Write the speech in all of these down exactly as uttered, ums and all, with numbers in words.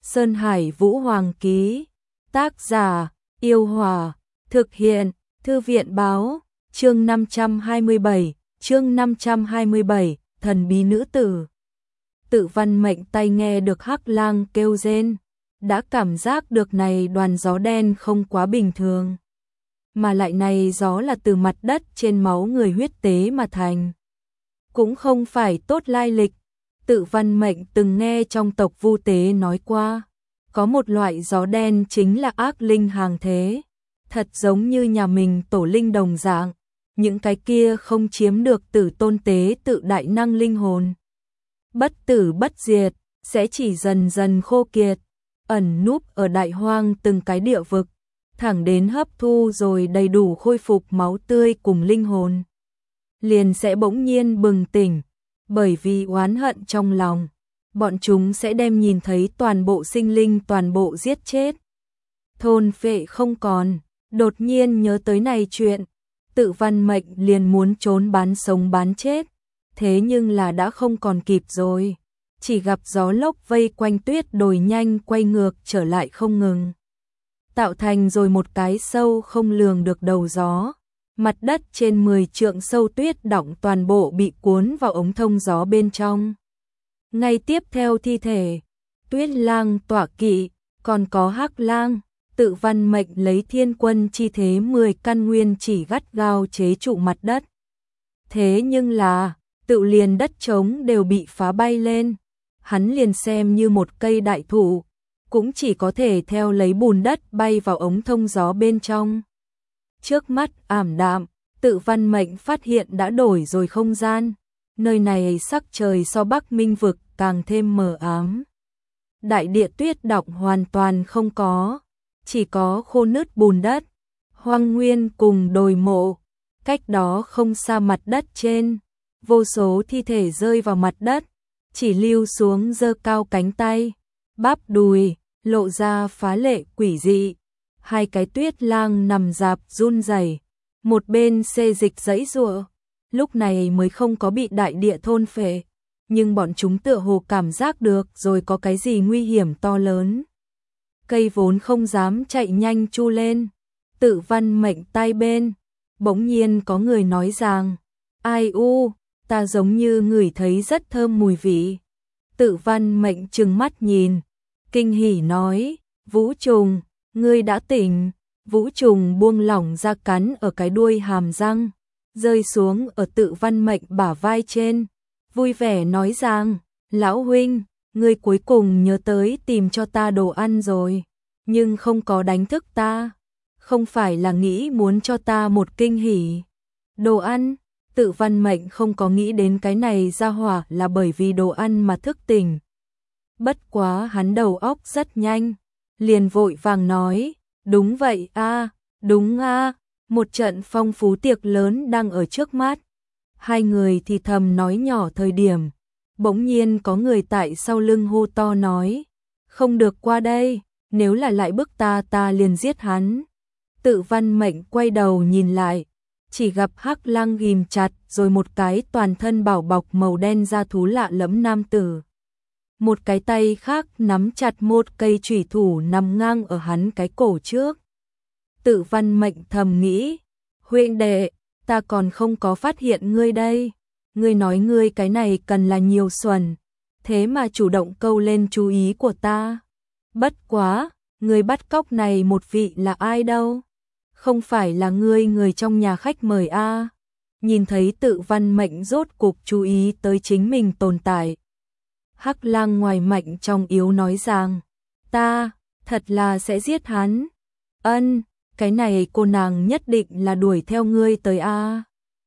Sơn Hải Vũ Hoàng ký. Tác giả: Yêu Hòa. Thực hiện: Thư viện báo. Chương năm trăm hai mươi bảy, chương năm trăm hai mươi bảy, thần bí nữ tử. Tự Văn Mệnh tai nghe được Hắc Lang kêu rên, đã cảm giác được này đoàn gió đen không quá bình thường. Mà lại này gió là từ mặt đất trên máu người huyết tế mà thành. Cũng không phải tốt lai lịch. Tự Văn Mệnh từng nghe trong tộc Vu Tế nói qua, có một loại gió đen chính là ác linh hàng thế, thật giống như nhà mình tổ linh đồng dạng, những cái kia không chiếm được tử tôn tế tự đại năng linh hồn. Bất tử bất diệt, sẽ chỉ dần dần khô kiệt, ẩn núp ở đại hoang từng cái địa vực, thẳng đến hấp thu rồi đầy đủ khôi phục máu tươi cùng linh hồn. Liền sẽ bỗng nhiên bừng tỉnh, bởi vì oán hận trong lòng, bọn chúng sẽ đem nhìn thấy toàn bộ sinh linh toàn bộ giết chết. Thôn phệ không còn, đột nhiên nhớ tới này chuyện, Tự Văn Mệnh liền muốn trốn bán sống bán chết, thế nhưng là đã không còn kịp rồi, chỉ gặp gió lốc vây quanh tuyết đồi nhanh quay ngược trở lại không ngừng. Tạo thành rồi một cái sâu không lường được đầu gió, mặt đất trên mười trượng sâu tuyết đọng toàn bộ bị cuốn vào ống thông gió bên trong. Ngay tiếp theo thi thể, Tuyết Lang tọa kỵ, còn có Hắc Lang, Tự Văn Mệnh lấy thiên quân chi thế mười căn nguyên chỉ gắt gao chế trụ mặt đất. Thế nhưng là, tự liền đất trống đều bị phá bay lên, hắn liền xem như một cây đại thụ, cũng chỉ có thể theo lấy bùn đất bay vào ống thông gió bên trong. Trước mắt ảm đạm, Tự Văn Mệnh phát hiện đã đổi rồi không gian, nơi này sắc trời so Bắc Minh vực càng thêm mờ ám. Đại địa tuyết đọng hoàn toàn không có, chỉ có khô nứt bùn đất, hoang nguyên cùng đồi mộ, cách đó không xa mặt đất trên, vô số thi thể rơi vào mặt đất, chỉ lưu xuống giơ cao cánh tay, bắp đùi, lộ ra phá lệ quỷ dị. Hai cái Tuyết Lang nằm rạp run rẩy, một bên xê dịch giãy giụa, lúc này mới không có bị đại địa thôn phệ, nhưng bọn chúng tựa hồ cảm giác được rồi có cái gì nguy hiểm to lớn. Cây vốn không dám chạy nhanh chu lên, Tự Văn Mệnh tai bên, bỗng nhiên có người nói rằng, ai u, ta giống như ngửi thấy rất thơm mùi vị. Tự Văn Mệnh trừng mắt nhìn, kinh hỉ nói, Vũ Trùng, ngươi đã tỉnh. Vũ Trùng buông lỏng ra cắn ở cái đuôi hàm răng, rơi xuống ở Tự Văn Mệnh bả vai trên, vui vẻ nói rằng, lão huynh, ngươi cuối cùng nhớ tới tìm cho ta đồ ăn rồi, nhưng không có đánh thức ta, không phải là nghĩ muốn cho ta một kinh hỉ. Đồ ăn, Tự Văn Mệnh không có nghĩ đến cái này ra hỏa là bởi vì đồ ăn mà thức tỉnh. Bất quá hắn đầu óc rất nhanh, liền vội vàng nói, đúng vậy a, đúng a, một trận phong phú tiệc lớn đang ở trước mắt. Hai người thì thầm nói nhỏ thời điểm, bỗng nhiên có người tại sau lưng hô to nói, không được qua đây, nếu là lại bức ta ta liền giết hắn. Tự Văn Mệnh quay đầu nhìn lại, chỉ gặp Hắc Lang ghim chặt rồi một cái toàn thân bảo bọc màu đen da thú lạ lẫm nam tử. Một cái tay khác nắm chặt một cây chủy thủ nằm ngang ở hắn cái cổ trước. Tự Văn Mệnh thầm nghĩ, huynh đệ, ta còn không có phát hiện ngươi đây. Ngươi nói ngươi cái này cần là nhiều xuẩn, thế mà chủ động câu lên chú ý của ta. Bất quá, ngươi bắt cóc này một vị là ai đâu? Không phải là ngươi người trong nhà khách mời a? Nhìn thấy Tự Văn Mệnh rốt cục chú ý tới chính mình tồn tại, Hắc Lang ngoài mạnh trong yếu nói rằng, ta, thật là sẽ giết hắn. Ân, cái này cô nàng nhất định là đuổi theo ngươi tới a.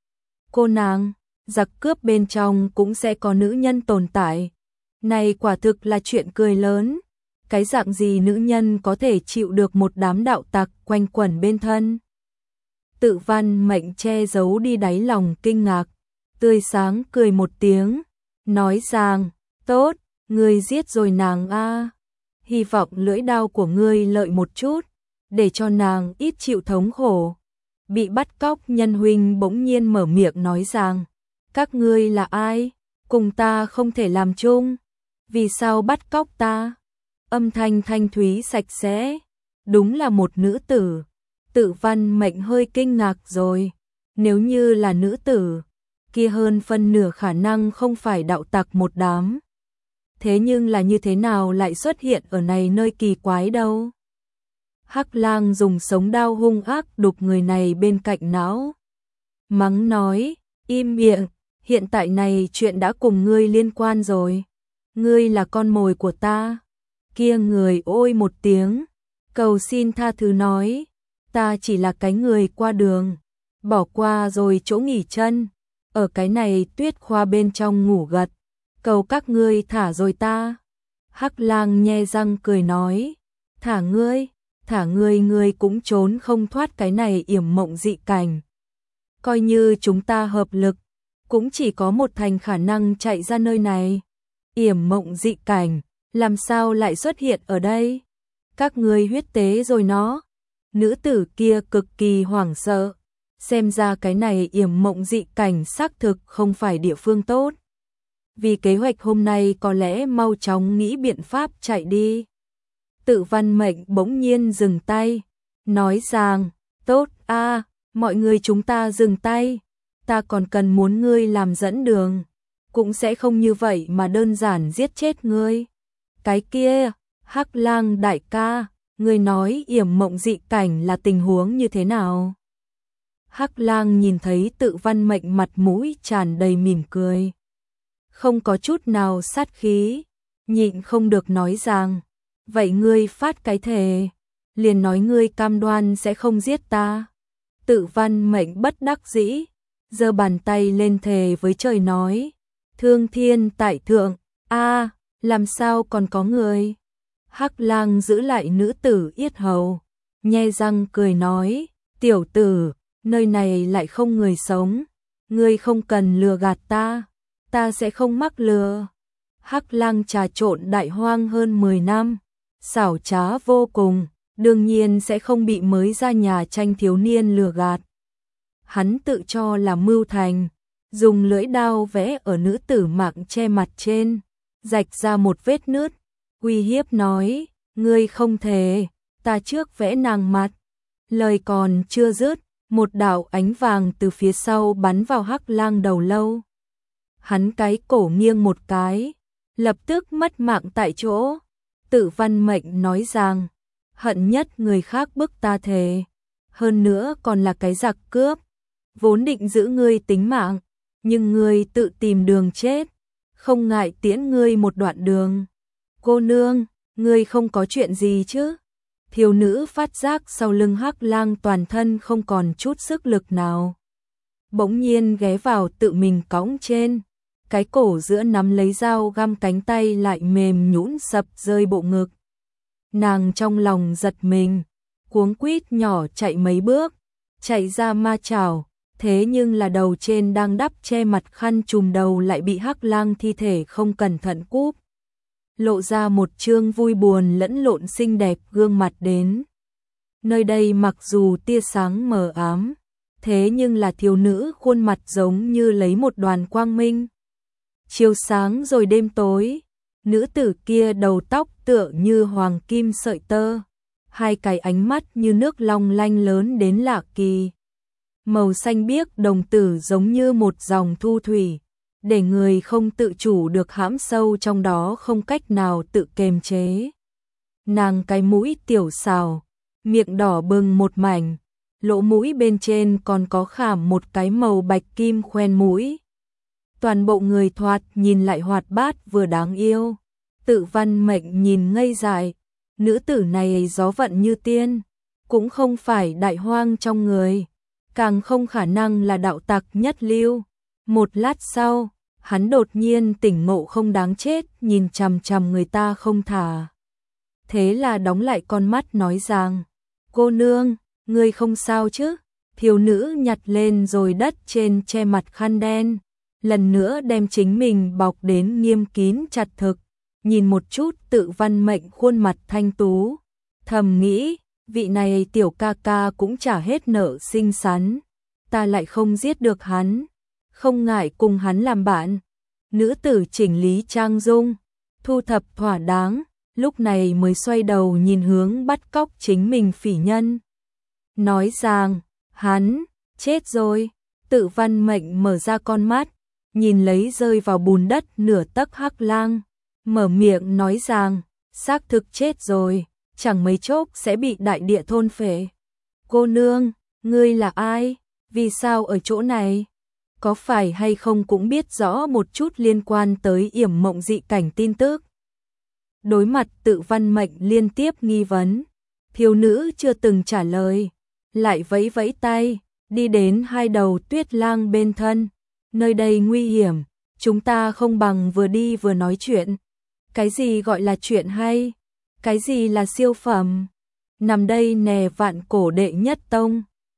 Cô nàng, giặc cướp bên trong cũng sẽ có nữ nhân tồn tại. Này quả thực là chuyện cười lớn. Cái dạng gì nữ nhân có thể chịu được một đám đạo tặc quanh quẩn bên thân? Tự Văn Mệnh che giấu đi đáy lòng kinh ngạc, tươi sáng cười một tiếng, nói rằng, tốt, ngươi giết rồi nàng a, hy vọng lưỡi đao của ngươi lợi một chút, để cho nàng ít chịu thống khổ. Bị bắt cóc nhân huynh bỗng nhiên mở miệng nói rằng, các ngươi là ai? Cùng ta không thể làm chung. Vì sao bắt cóc ta? âm thanh thanh thúy sạch sẽ, đúng là một nữ tử. Tự Văn Mệnh hơi kinh ngạc rồi, nếu như là nữ tử, kia hơn phân nửa khả năng không phải đạo tặc một đám. Thế nhưng là như thế nào lại xuất hiện ở này nơi kỳ quái đâu? Hắc Lang dùng sống đao hung ác đục người này bên cạnh não. Mắng nói, im miệng, hiện tại này chuyện đã cùng ngươi liên quan rồi. Ngươi là con mồi của ta. Kia người ôi một tiếng, cầu xin tha thứ nói, ta chỉ là cái người qua đường, bỏ qua rồi chỗ nghỉ chân, ở cái này tuyết khoa bên trong ngủ gật, cầu các ngươi thả rồi ta. Hắc Lang nhe răng cười nói, thả ngươi, thả ngươi ngươi cũng trốn không thoát cái này yểm mộng dị cảnh. Coi như chúng ta hợp lực, cũng chỉ có một thành khả năng chạy ra nơi này. Yểm mộng dị cảnh, làm sao lại xuất hiện ở đây? Các ngươi huyết tế rồi nó. Nữ tử kia cực kỳ hoảng sợ, xem ra cái này yểm mộng dị cảnh xác thực không phải địa phương tốt. Vì kế hoạch hôm nay có lẽ mau chóng nghĩ biện pháp chạy đi. Tự Văn Mệnh bỗng nhiên dừng tay, nói rằng, tốt a, mọi người chúng ta dừng tay, ta còn cần muốn ngươi làm dẫn đường, cũng sẽ không như vậy mà đơn giản giết chết ngươi. Cái kia, Hắc Lang đại ca, ngươi nói yểm mộng dị cảnh là tình huống như thế nào? Hắc Lang nhìn thấy Tự Văn Mệnh mặt mũi tràn đầy mỉm cười, không có chút nào sát khí, nhịn không được nói rằng, vậy ngươi phát cái thề, liền nói ngươi cam đoan sẽ không giết ta. Tự Văn Mệnh bất đắc dĩ, giơ bàn tay lên thề với trời nói, thương thiên tại thượng, a, làm sao còn có người? Hắc Lang giữ lại nữ tử yết hầu, nhe răng cười nói, tiểu tử, nơi này lại không người sống, ngươi không cần lừa gạt ta, ta sẽ không mắc lừa. Hắc Lang trà trộn đại hoang hơn mười năm, xảo trá vô cùng, đương nhiên sẽ không bị mới ra nhà tranh thiếu niên lừa gạt. Hắn tự cho là mưu thành, dùng lưỡi đao vẽ ở nữ tử mạng che mặt trên, rạch ra một vết nứt, uy hiếp nói, ngươi không thể, ta trước vẽ nàng mặt. Lời còn chưa dứt, một đạo ánh vàng từ phía sau bắn vào Hắc Lang đầu lâu. Hắn cái cổ nghiêng một cái, lập tức mất mạng tại chỗ. Tự Văn Mệnh nói rằng, hận nhất người khác bức ta thề, hơn nữa còn là cái giặc cướp, vốn định giữ ngươi tính mạng, nhưng ngươi tự tìm đường chết, không ngại tiễn ngươi một đoạn đường. Cô nương, ngươi không có chuyện gì chứ? Thiếu nữ phát giác sau lưng Hắc Lang toàn thân không còn chút sức lực nào, bỗng nhiên ghé vào tự mình cõng trên, cái cổ giữa nắm lấy dao găm cánh tay lại mềm nhũn sập rơi bộ ngực. Nàng trong lòng giật mình, cuống quýt nhỏ chạy mấy bước, chạy ra ma chảo, thế nhưng là đầu trên đang đắp che mặt khăn trùm đầu lại bị Hắc Lang thi thể không cẩn thận cúp, lộ ra một trương vui buồn lẫn lộn xinh đẹp gương mặt đến. Nơi đây mặc dù tia sáng mờ ám, thế nhưng là thiếu nữ khuôn mặt giống như lấy một đoàn quang minh. Chiều sáng rồi đêm tối, nữ tử kia đầu tóc tựa như hoàng kim sợi tơ, hai cái ánh mắt như nước long lanh lớn đến lạ kỳ. Màu xanh biếc đồng tử giống như một dòng thu thủy, để người không tự chủ được hãm sâu trong đó không cách nào tự kiềm chế. Nàng cái mũi tiểu xào, miệng đỏ bừng một mảnh, lỗ mũi bên trên còn có khảm một cái màu bạch kim khoen mũi. Toàn bộ người thoạt nhìn lại hoạt bát vừa đáng yêu. Tự Văn Mệnh nhìn ngây dại, nữ tử này gió vận như tiên, cũng không phải đại hoang trong người, càng không khả năng là đạo tặc nhất lưu. Một lát sau, hắn đột nhiên tỉnh ngộ không đáng chết, nhìn chằm chằm người ta không thả. Thế là đóng lại con mắt nói rằng, cô nương, ngươi không sao chứ? Thiếu nữ nhặt lên rồi đất trên che mặt khăn đen, lần nữa đem chính mình bọc đến nghiêm kín chặt thực, nhìn một chút Tự Văn Mệnh khuôn mặt thanh tú, thầm nghĩ, vị này tiểu ca ca cũng trả hết nợ xinh xắn, ta lại không giết được hắn, không ngại cùng hắn làm bạn. Nữ tử chỉnh lý trang dung, thu thập thỏa đáng, lúc này mới xoay đầu nhìn hướng bắt cóc chính mình phỉ nhân. Nói rằng, hắn, chết rồi. Tự Văn Mệnh mở ra con mắt, nhìn lấy rơi vào bùn đất nửa tấc Hắc Lang, mở miệng nói rằng, xác thực chết rồi, chẳng mấy chốc sẽ bị đại địa thôn phệ. Cô nương, ngươi là ai? Vì sao ở chỗ này? Có phải hay không cũng biết rõ một chút liên quan tới yểm mộng dị cảnh tin tức? Đối mặt Tự Văn Mệnh liên tiếp nghi vấn, thiếu nữ chưa từng trả lời, lại vẫy vẫy tay, đi đến hai đầu Tuyết Lang bên thân. Nơi đây nguy hiểm, chúng ta không bằng vừa đi vừa nói chuyện. Cái gì gọi là chuyện hay? Cái gì là siêu phẩm? Nằm đây nè vạn cổ đệ nhất tông,